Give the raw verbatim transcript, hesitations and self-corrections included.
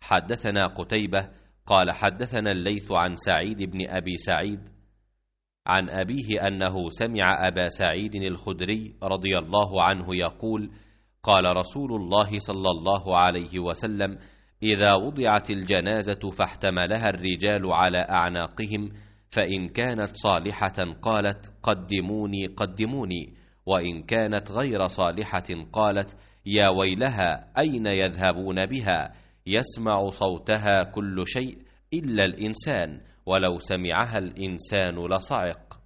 حدثنا قتيبة قال حدثنا الليث عن سعيد بن أبي سعيد عن أبيه أنه سمع أبا سعيد الخدري رضي الله عنه يقول قال رسول الله صلى الله عليه وسلم إذا وضعت الجنازة فاحتملها الرجال على أعناقهم فإن كانت صالحة قالت قدموني قدموني، وإن كانت غير صالحة قالت يا ويلها أين يذهبون بها، يسمع صوتها كل شيء إلا الإنسان، ولو سمعها الإنسان لصعق.